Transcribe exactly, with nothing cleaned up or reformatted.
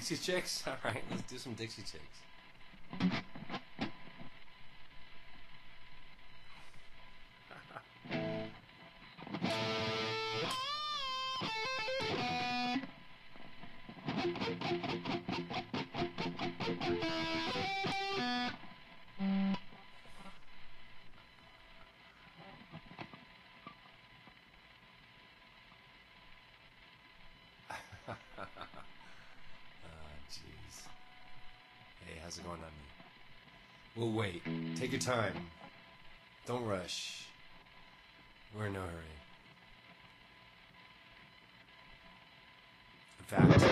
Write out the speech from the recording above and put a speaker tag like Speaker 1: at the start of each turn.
Speaker 1: Dixie Chicks? Alright, let's do some Dixie Chicks. Jeez. Hey, how's it going on you? We'll wait. Take your time. Don't rush. We're in no hurry. In fact...